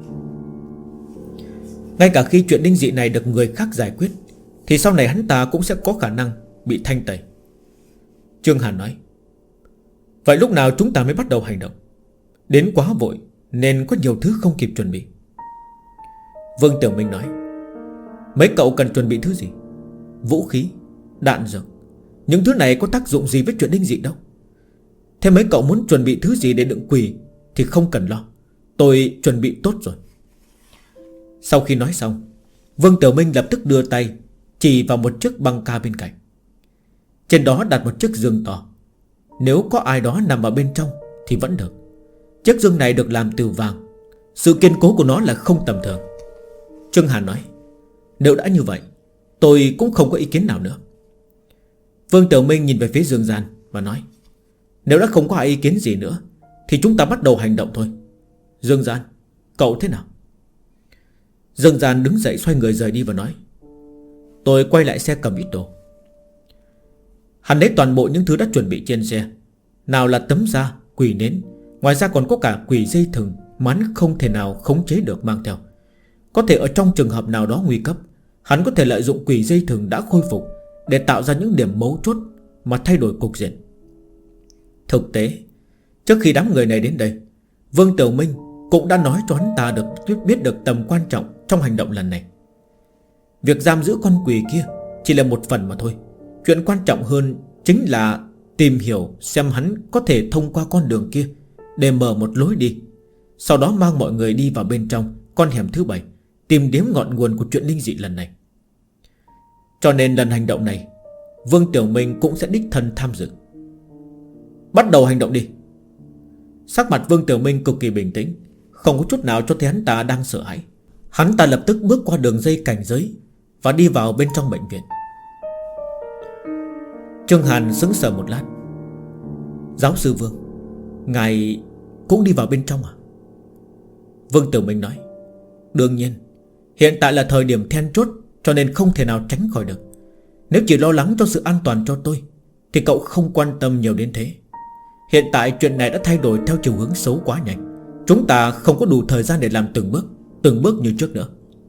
S1: Ngay cả khi chuyện linh dị này được người khác giải quyết thì sau này hắn ta cũng sẽ có khả năng bị thanh tẩy. Trương Hàn nói: Vậy lúc nào chúng ta mới bắt đầu hành động? Đến quá vội nên có nhiều thứ không kịp chuẩn bị. Vương Tiểu Minh nói: Mấy cậu cần chuẩn bị thứ gì? Vũ khí, đạn dược, những thứ này có tác dụng gì với chuyện linh dị đâu. Thế mấy cậu muốn chuẩn bị thứ gì để đựng quỷ thì không cần lo, tôi chuẩn bị tốt rồi. Sau khi nói xong, Vương Tiểu Minh lập tức đưa tay chỉ vào một chiếc băng ca bên cạnh. Trên đó đặt một chiếc giường to. Nếu có ai đó nằm ở bên trong thì vẫn được. Chiếc giường này được làm từ vàng, sự kiên cố của nó là không tầm thường. Trương Hàn nói: Nếu đã như vậy, tôi cũng không có ý kiến nào nữa. Vương Tiểu Minh nhìn về phía Dương Gian và nói: Nếu đã không có ai ý kiến gì nữa thì chúng ta bắt đầu hành động thôi. Dương Gian, cậu thế nào? Dương Gian đứng dậy xoay người rời đi và nói: Tôi quay lại xe cầm ít đồ. Hắn lấy toàn bộ những thứ đã chuẩn bị trên xe, nào là tấm da, quỷ nến, ngoài ra còn có cả quỷ dây thừng mà hắn không thể nào khống chế được mang theo. Có thể ở trong trường hợp nào đó nguy cấp, hắn có thể lợi dụng quỷ dây thừng đã khôi phục để tạo ra những điểm mấu chốt mà thay đổi cục diện. Thực tế, trước khi đám người này đến đây, Vương Tiểu Minh cũng đã nói cho hắn ta biết được tầm quan trọng trong hành động lần này. Việc giam giữ con quỷ kia chỉ là một phần mà thôi. Chuyện quan trọng hơn chính là tìm hiểu xem hắn có thể thông qua con đường kia để mở một lối đi, sau đó mang mọi người đi vào bên trong con hẻm thứ 7, tìm đếm ngọn nguồn của chuyện linh dị lần này. Cho nên lần hành động này, Vương Tiểu Minh cũng sẽ đích thân tham dự. Bắt đầu hành động đi. Sắc mặt Vương Tiểu Minh cực kỳ bình tĩnh, không có chút nào cho thấy hắn ta đang sợ hãi. Hắn ta lập tức bước qua đường dây cảnh giới và đi vào bên trong bệnh viện. Trương Hàn sững sờ một lát. Giáo sư Vương, ngài cũng đi vào bên trong à? Vương Tiểu Minh nói: Đương nhiên, hiện tại là thời điểm then chốt, cho nên không thể nào tránh khỏi được. Nếu chỉ lo lắng cho sự an toàn cho tôi thì cậu không quan tâm nhiều đến thế. Hiện tại chuyện này đã thay đổi theo chiều hướng xấu quá nhanh. Chúng ta không có đủ thời gian để làm từng bước như trước nữa.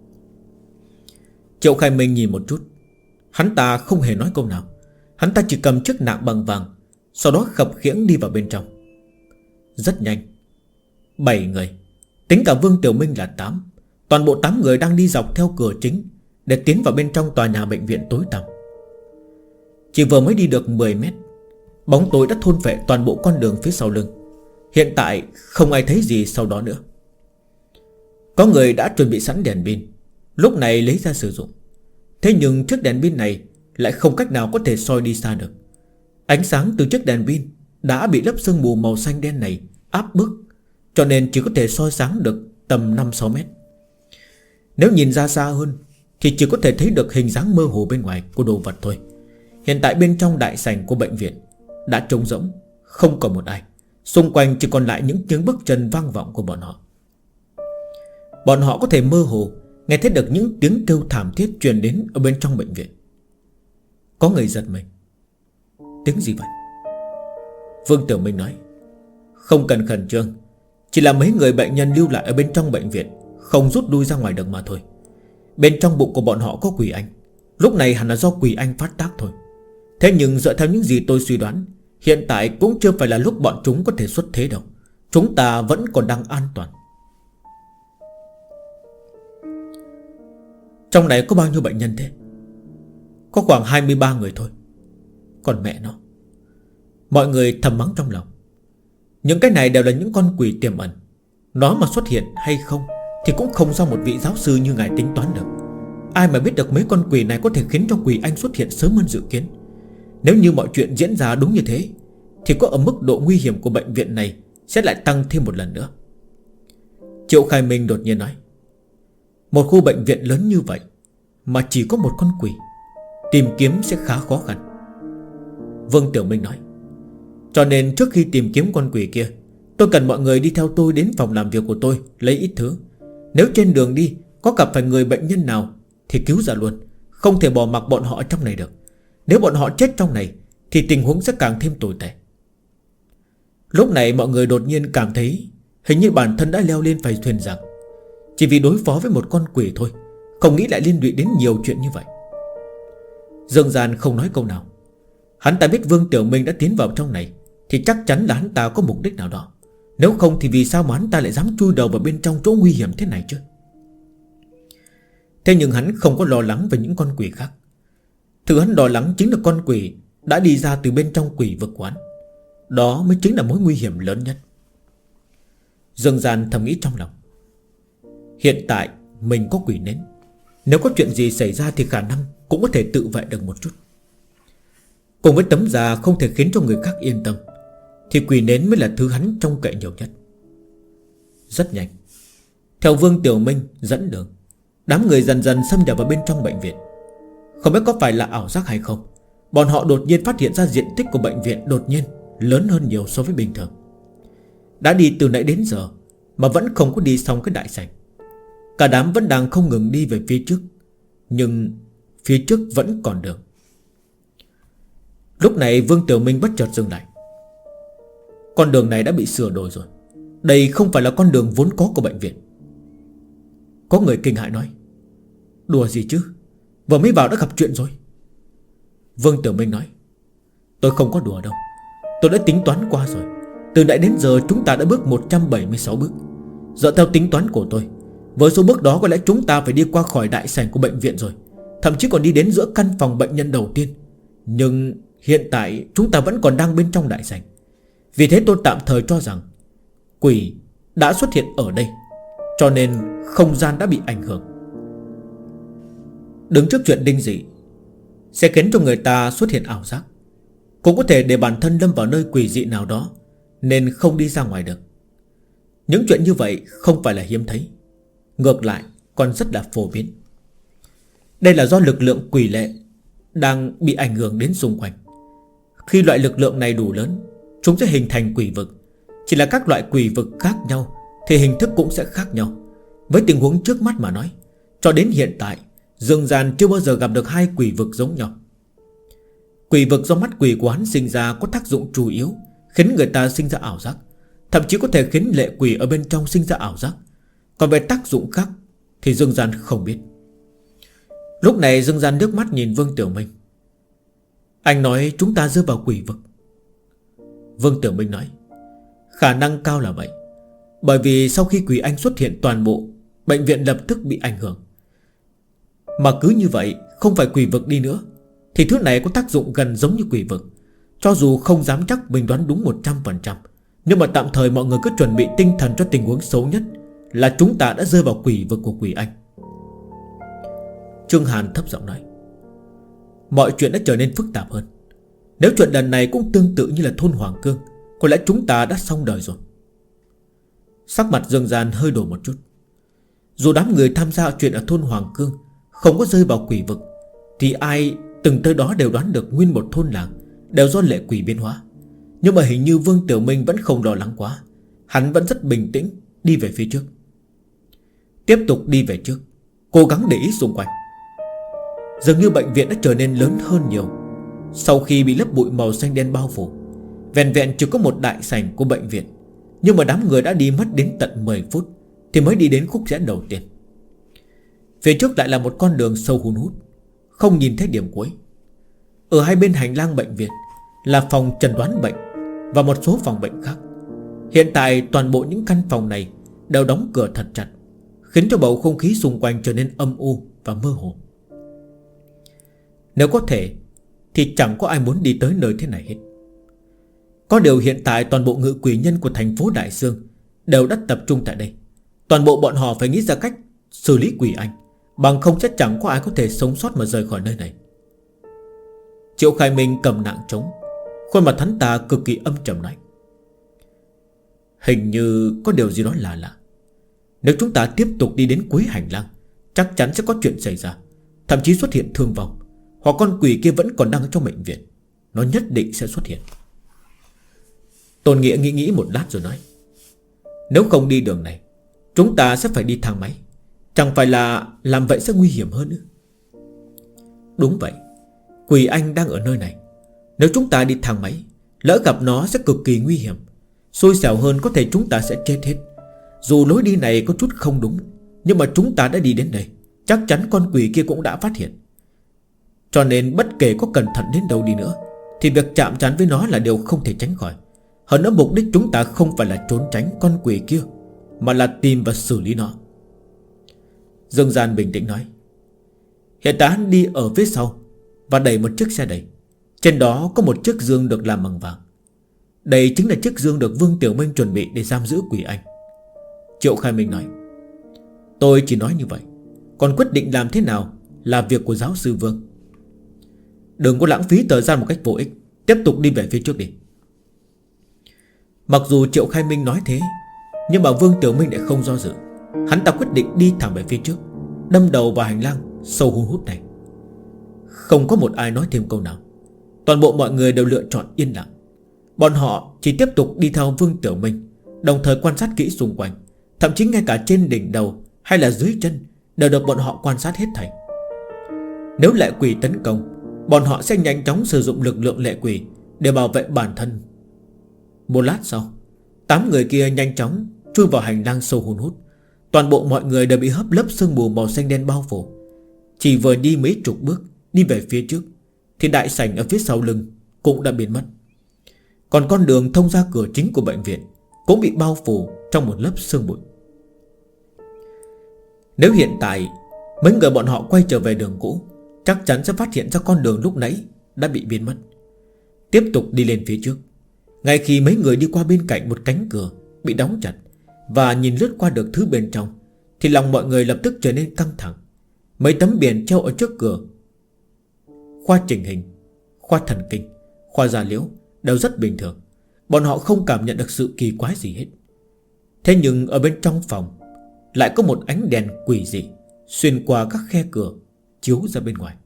S1: Triệu Khai Minh nhìn một chút. Hắn ta không hề nói câu nào. Hắn ta chỉ cầm chiếc nạng bằng vàng, sau đó khập khiễng đi vào bên trong. Rất nhanh, 7 người, tính cả Vương Tiểu Minh là 8. Toàn bộ 8 người đang đi dọc theo cửa chính để tiến vào bên trong tòa nhà bệnh viện tối tăm. Chỉ vừa mới đi được 10 mét, bóng tối đã thôn phệ toàn bộ con đường phía sau lưng. Hiện tại không ai thấy gì sau đó nữa. Có người đã chuẩn bị sẵn đèn pin, lúc này lấy ra sử dụng. Thế nhưng chiếc đèn pin này lại không cách nào có thể soi đi xa được. Ánh sáng từ chiếc đèn pin đã bị lớp sương mù màu xanh đen này áp bức, cho nên chỉ có thể soi sáng được tầm 5-6 mét. Nếu nhìn ra xa hơn thì chỉ có thể thấy được hình dáng mơ hồ bên ngoài của đồ vật thôi. Hiện tại bên trong đại sảnh của bệnh viện đã trống rỗng, không còn một ai. Xung quanh chỉ còn lại những tiếng bước chân vang vọng của bọn họ. Bọn họ có thể mơ hồ nghe thấy được những tiếng kêu thảm thiết truyền đến ở bên trong bệnh viện. Có người giật mình. Tiếng gì vậy? Vương Tiểu Minh nói: Không cần khẩn trương, chỉ là mấy người bệnh nhân lưu lại ở bên trong bệnh viện không rút lui ra ngoài được mà thôi. Bên trong bụng của bọn họ có quỷ anh. Lúc này hẳn là do quỷ anh phát tác thôi. Thế nhưng dựa theo những gì tôi suy đoán, hiện tại cũng chưa phải là lúc bọn chúng có thể xuất thế đâu. Chúng ta vẫn còn đang an toàn. Trong này có bao nhiêu bệnh nhân thế? Có khoảng 23 người thôi. Còn mẹ nó, Mọi người thầm mắng trong lòng. Những cái này đều là những con quỷ tiềm ẩn. Nó mà xuất hiện hay không thì cũng không do một vị giáo sư như ngài tính toán được. Ai mà biết được mấy con quỷ này có thể khiến cho quỷ anh xuất hiện sớm hơn dự kiến. Nếu như mọi chuyện diễn ra đúng như thế thì có ở mức độ nguy hiểm của bệnh viện này sẽ lại tăng thêm một lần nữa. Triệu Khai Minh đột nhiên nói, một khu bệnh viện lớn như vậy mà chỉ có một con quỷ, tìm kiếm sẽ khá khó khăn. Vương Tiểu Minh nói, cho nên trước khi tìm kiếm con quỷ kia, tôi cần mọi người đi theo tôi đến phòng làm việc của tôi lấy ít thứ. Nếu trên đường đi có gặp phải người bệnh nhân nào thì cứu ra luôn, không thể bỏ mặc bọn họ ở trong này được. Nếu bọn họ chết trong này thì tình huống sẽ càng thêm tồi tệ. Lúc này mọi người đột nhiên cảm thấy hình như bản thân đã leo lên phải thuyền giặc. Chỉ vì đối phó với một con quỷ thôi, không nghĩ lại liên lụy đến nhiều chuyện như vậy. Dương Gian không nói câu nào. Hắn ta biết Vương Tiểu Minh đã tiến vào trong này thì chắc chắn là hắn ta có mục đích nào đó. Nếu không thì vì sao mà hắn ta lại dám chui đầu vào bên trong chỗ nguy hiểm thế này chứ? Thế nhưng hắn không có lo lắng về những con quỷ khác. Thứ hắn lo lắng chính là con quỷ đã đi ra từ bên trong quỷ vực quán. Đó mới chính là mối nguy hiểm lớn nhất. Dương Gian thầm nghĩ trong lòng, hiện tại mình có quỷ nến, nếu có chuyện gì xảy ra thì khả năng cũng có thể tự vệ được một chút. Cùng với tấm da không thể khiến cho người khác yên tâm, thì quỷ nến mới là thứ hắn trông cậy nhiều nhất. Rất nhanh, theo Vương Tiểu Minh dẫn đường, đám người dần dần xâm nhập vào bên trong bệnh viện. Không biết có phải là ảo giác hay không, bọn họ đột nhiên phát hiện ra diện tích của bệnh viện đột nhiên lớn hơn nhiều so với bình thường. Đã đi từ nãy đến giờ mà vẫn không có đi xong cái đại sảnh. Cả đám vẫn đang không ngừng đi về phía trước, nhưng phía trước vẫn còn đường. Lúc này Vương Tiểu Minh bất chợt dừng lại. Con đường này đã bị sửa đổi rồi. Đây không phải là con đường vốn có của bệnh viện. Có người kinh hãi nói, đùa gì chứ, vừa mới vào đã gặp chuyện rồi. Vương Tiểu Minh nói, tôi không có đùa đâu, tôi đã tính toán qua rồi. Từ nãy đến giờ chúng ta đã bước 176 bước. Dựa theo tính toán của tôi, với số bước đó có lẽ chúng ta phải đi qua khỏi đại sảnh của bệnh viện rồi, thậm chí còn đi đến giữa căn phòng bệnh nhân đầu tiên. Nhưng hiện tại chúng ta vẫn còn đang bên trong đại sảnh. Vì thế tôi tạm thời cho rằng quỷ đã xuất hiện ở đây, cho nên không gian đã bị ảnh hưởng. Đứng trước chuyện đinh dị sẽ khiến cho người ta xuất hiện ảo giác, cũng có thể để bản thân lâm vào nơi quỷ dị nào đó nên không đi ra ngoài được. Những chuyện như vậy không phải là hiếm thấy, ngược lại còn rất là phổ biến. Đây là do lực lượng quỷ lệ đang bị ảnh hưởng đến xung quanh. Khi loại lực lượng này đủ lớn, chúng sẽ hình thành quỷ vực. Chỉ là các loại quỷ vực khác nhau thì hình thức cũng sẽ khác nhau. Với tình huống trước mắt mà nói, cho đến hiện tại Dương Gian chưa bao giờ gặp được hai quỷ vực giống nhau. Quỷ vực do mắt quỷ của hắn sinh ra có tác dụng chủ yếu khiến người ta sinh ra ảo giác, thậm chí có thể khiến lệ quỷ ở bên trong sinh ra ảo giác. Còn về tác dụng khác thì Dương Gian không biết. Lúc này Dương Gian nước mắt nhìn Vương Tiểu Minh. Anh nói chúng ta rơi vào quỷ vực. Vương Tiểu Minh nói, khả năng cao là vậy. Bởi vì sau khi quỷ anh xuất hiện, toàn bộ bệnh viện lập tức bị ảnh hưởng. Mà cứ như vậy, không phải quỷ vực đi nữa thì thứ này có tác dụng gần giống như quỷ vực. Cho dù không dám chắc mình đoán đúng 100%, nhưng mà tạm thời mọi người cứ chuẩn bị tinh thần cho tình huống xấu nhất, là chúng ta đã rơi vào quỷ vực của quỷ anh. Trương Hàn thấp giọng nói, mọi chuyện đã trở nên phức tạp hơn. Nếu chuyện lần này cũng tương tự như là thôn Hoàng Cương, có lẽ chúng ta đã xong đời rồi. Sắc mặt Dương Gian hơi đổi một chút. Dù đám người tham gia chuyện ở thôn Hoàng Cương không có rơi vào quỷ vực, thì ai từng tới đó đều đoán được nguyên một thôn làng đều do lệ quỷ biến hóa. Nhưng mà hình như Vương Tiểu Minh vẫn không lo lắng quá. Hắn vẫn rất bình tĩnh đi về phía trước. Tiếp tục đi về trước, cố gắng để ý xung quanh. Dường như bệnh viện đã trở nên lớn hơn nhiều. Sau khi bị lớp bụi màu xanh đen bao phủ, vẹn vẹn chỉ có một đại sảnh của bệnh viện, nhưng mà đám người đã đi mất đến tận 10 phút thì mới đi đến khúc rẽ đầu tiên. Phía trước lại là một con đường sâu hun hút, không nhìn thấy điểm cuối. Ở hai bên hành lang bệnh viện là phòng chẩn đoán bệnh và một số phòng bệnh khác. Hiện tại toàn bộ những căn phòng này đều đóng cửa thật chặt, khiến cho bầu không khí xung quanh trở nên âm u và mơ hồ. Nếu có thể thì chẳng có ai muốn đi tới nơi thế này hết. Có điều hiện tại toàn bộ ngự quỷ nhân của thành phố Đại Sương đều đã tập trung tại đây. Toàn bộ bọn họ phải nghĩ ra cách xử lý quỷ anh, bằng không chắc chẳng có ai có thể sống sót mà rời khỏi nơi này. Triệu Khai Minh cầm nạng trống, khuôn mặt hắn ta cực kỳ âm trầm nói: hình như có điều gì đó lạ lạ. Nếu chúng ta tiếp tục đi đến cuối hành lang, chắc chắn sẽ có chuyện xảy ra, thậm chí xuất hiện thương vong, hoặc con quỷ kia vẫn còn đang trong bệnh viện. Nó nhất định sẽ xuất hiện. Tôn Nghĩa nghĩ một lát rồi nói: nếu không đi đường này, chúng ta sẽ phải đi thang máy. Chẳng phải là làm vậy sẽ nguy hiểm hơn nữa? Đúng vậy, quỷ anh đang ở nơi này. Nếu chúng ta đi thang máy, lỡ gặp nó sẽ cực kỳ nguy hiểm. Xui xẻo hơn có thể chúng ta sẽ chết hết. Dù lối đi này có chút không đúng, nhưng mà chúng ta đã đi đến đây, chắc chắn con quỷ kia cũng đã phát hiện. Cho nên bất kể có cẩn thận đến đâu đi nữa, thì việc chạm trán với nó là điều không thể tránh khỏi. Hơn nữa mục đích chúng ta không phải là trốn tránh con quỷ kia, mà là tìm và xử lý nó. Dương Gian bình tĩnh nói: hiện tại hắn đi ở phía sau và đẩy một chiếc xe đẩy. Trên đó có một chiếc dương được làm bằng vàng. Đây chính là chiếc dương được Vương Tiểu Minh chuẩn bị để giam giữ quỷ anh. Triệu Khai Minh nói: tôi chỉ nói như vậy, còn quyết định làm thế nào là việc của giáo sư Vương. Đừng có lãng phí thời gian một cách vô ích, tiếp tục đi về phía trước đi. Mặc dù Triệu Khai Minh nói thế, nhưng mà Vương Tiểu Minh lại không do dự. Hắn ta quyết định đi thẳng về phía trước, đâm đầu vào hành lang sâu hun hút này. Không có một ai nói thêm câu nào. Toàn bộ mọi người đều lựa chọn yên lặng. Bọn họ chỉ tiếp tục đi theo Vương Tiểu Minh, đồng thời quan sát kỹ xung quanh. Thậm chí ngay cả trên đỉnh đầu hay là dưới chân đều được bọn họ quan sát hết thảy. Nếu lệ quỷ tấn công, bọn họ sẽ nhanh chóng sử dụng lực lượng lệ quỷ để bảo vệ bản thân. Một lát sau, 8 người kia nhanh chóng chui vào hành lang sâu hun hút. Toàn bộ mọi người đều bị hấp lớp sương mù màu xanh đen bao phủ. Chỉ vừa đi mấy chục bước đi về phía trước, thì đại sảnh ở phía sau lưng cũng đã biến mất. Còn con đường thông ra cửa chính của bệnh viện cũng bị bao phủ trong một lớp sương bụi. Nếu hiện tại mấy người bọn họ quay trở về đường cũ, chắc chắn sẽ phát hiện ra con đường lúc nãy đã bị biến mất. Tiếp tục đi lên phía trước. Ngay khi mấy người đi qua bên cạnh một cánh cửa bị đóng chặt và nhìn lướt qua được thứ bên trong, thì lòng mọi người lập tức trở nên căng thẳng. Mấy tấm biển treo ở trước cửa: khoa chỉnh hình, khoa thần kinh, khoa da liễu đều rất bình thường. Bọn họ không cảm nhận được sự kỳ quái gì hết. Thế nhưng ở bên trong phòng lại có một ánh đèn quỷ dị xuyên qua các khe cửa chiếu ra bên ngoài.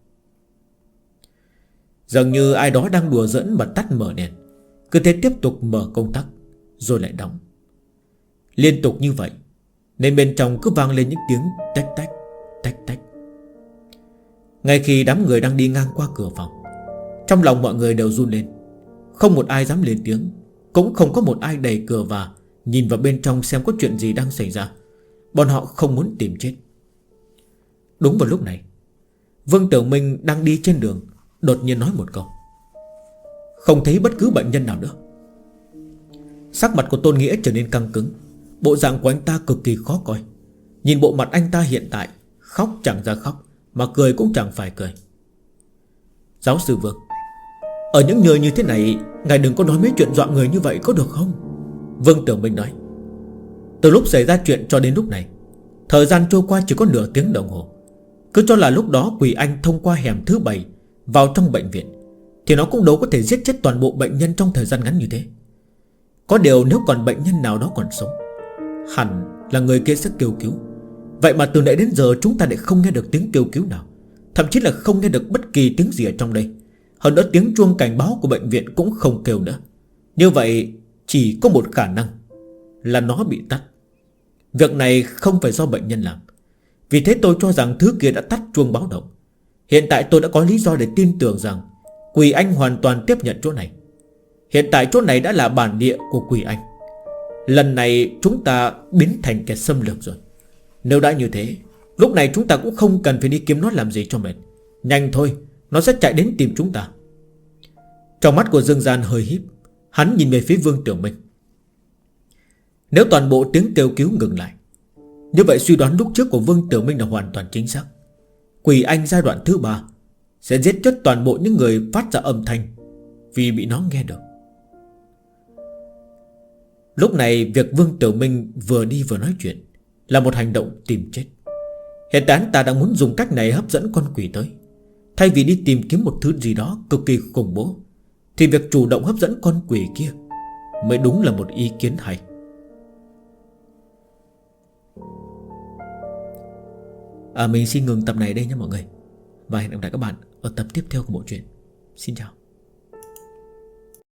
S1: Dường như ai đó đang đùa giỡn mà tắt mở đèn, cứ thế tiếp tục mở công tắc rồi lại đóng. Liên tục như vậy nên bên trong cứ vang lên những tiếng tách tách, tách tách. Ngay khi đám người đang đi ngang qua cửa phòng, trong lòng mọi người đều run lên. Không một ai dám lên tiếng, cũng không có một ai đẩy cửa vào nhìn vào bên trong xem có chuyện gì đang xảy ra. Bọn họ không muốn tìm chết. Đúng vào lúc này, Vương Tiểu Minh đang đi trên đường đột nhiên nói một câu: không thấy bất cứ bệnh nhân nào nữa. Sắc mặt của Tôn Nghĩa trở nên căng cứng. Bộ dạng của anh ta cực kỳ khó coi. Nhìn bộ mặt anh ta hiện tại, khóc chẳng ra khóc, mà cười cũng chẳng phải cười. Giáo sư Vương, ở những nơi như thế này, ngài đừng có nói mấy chuyện dọa người như vậy có được không? Vương Tiểu Minh nói. Từ lúc xảy ra chuyện cho đến lúc này, thời gian trôi qua chỉ có nửa tiếng đồng hồ. Cứ cho là lúc đó quỷ anh thông qua hẻm thứ 7 vào trong bệnh viện, thì nó cũng đâu có thể giết chết toàn bộ bệnh nhân trong thời gian ngắn như thế. Có điều nếu còn bệnh nhân nào đó còn sống, hẳn là người kia sẽ kêu cứu. Vậy mà từ nãy đến giờ chúng ta lại không nghe được tiếng kêu cứu nào, thậm chí là không nghe được bất kỳ tiếng gì ở trong đây. Hơn nữa tiếng chuông cảnh báo của bệnh viện cũng không kêu nữa. Như vậy chỉ có một khả năng là nó bị tắt. Việc này không phải do bệnh nhân làm. Vì thế tôi cho rằng thứ kia đã tắt chuông báo động. Hiện tại tôi đã có lý do để tin tưởng rằng quỷ anh hoàn toàn tiếp nhận chỗ này. Hiện tại chỗ này đã là bản địa của quỷ anh. Lần này chúng ta biến thành kẻ xâm lược rồi. Nếu đã như thế, lúc này chúng ta cũng không cần phải đi kiếm nó làm gì cho mệt. Nhanh thôi, nó sẽ chạy đến tìm chúng ta. Trong mắt của Dương Gian hơi híp, hắn nhìn về phía Vương Tiểu Minh. Nếu toàn bộ tiếng kêu cứu ngừng lại, như vậy suy đoán lúc trước của Vương Tiểu Minh là hoàn toàn chính xác. Quỷ anh giai đoạn thứ 3 sẽ giết chết toàn bộ những người phát ra âm thanh vì bị nó nghe được. Lúc này việc Vương Tiểu Minh vừa đi vừa nói chuyện là một hành động tìm chết. Hiện tại hắn ta đang muốn dùng cách này hấp dẫn con quỷ tới. Thay vì đi tìm kiếm một thứ gì đó cực kỳ khủng bố, thì việc chủ động hấp dẫn con quỷ kia mới đúng là một ý kiến hay. Mình xin ngừng tập này đây nhé mọi người. Và hẹn gặp lại các bạn ở tập tiếp theo của bộ truyện. Xin chào.